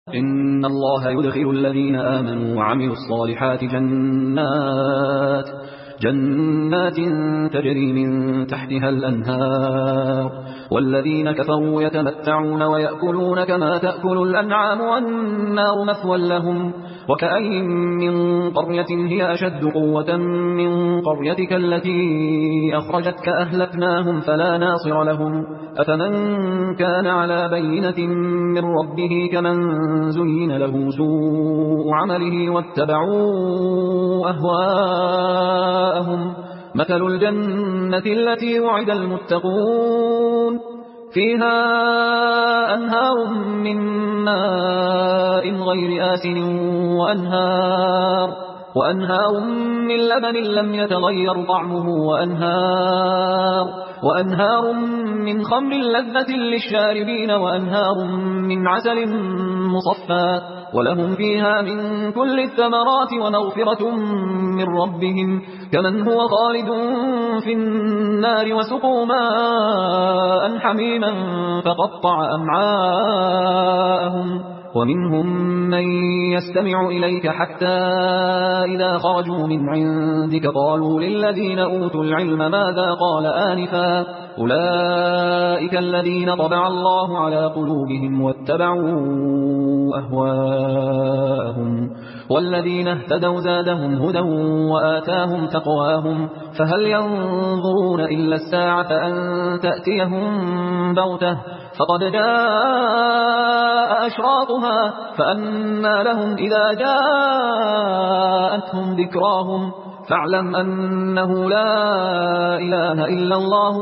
إن الله يدخل الذين آمنوا وعملوا الصالحات جنات تجري من تحتها الأنهار، والذين كفروا يتمتعون ويأكلون كما تأكل الأنعام والنار مثوى لهم. وكأين من قرية هي أشد قوة من قريتك التي أخرجتك أهلكناهم فلا ناصر لهم. أفمن كان على بينة من ربه كمن زين له سوء عمله واتبعوا أهواءهم. مثل الجنة التي وعد المتقون فيها أنهار من ماء غير آسن وأنهار من لبن لم يتغير طعمه وأنهار من خمر لذة للشاربين وأنهار من عسل مصفى ولهم فيها من كل الثمرات ومغفرة من ربهم كمن هو خالد في النار وسقوا ماء حميما فقطع أمعاءهم. ومنهم من يستمع إليك حتى إذا خرجوا من عندك قالوا للذين أوتوا العلم ماذا قال آنفا أولئك الذين طبع الله على قلوبهم واتبعوا أهواءهم. والذين اهتدوا زادهم هدى وآتاهم تقواهم. فهل ينظرون إلا الساعة أن تأتيهم بغتة فقد جاء أشراطها فأنى لهم إذا جاءتهم ذكراهم. فاعلم أنه لا إله إلا الله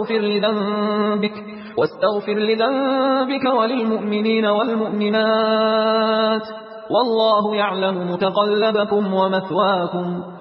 واستغفر لذنبك وللمؤمنين والمؤمنات والله يعلم متقلبكم ومثواكم.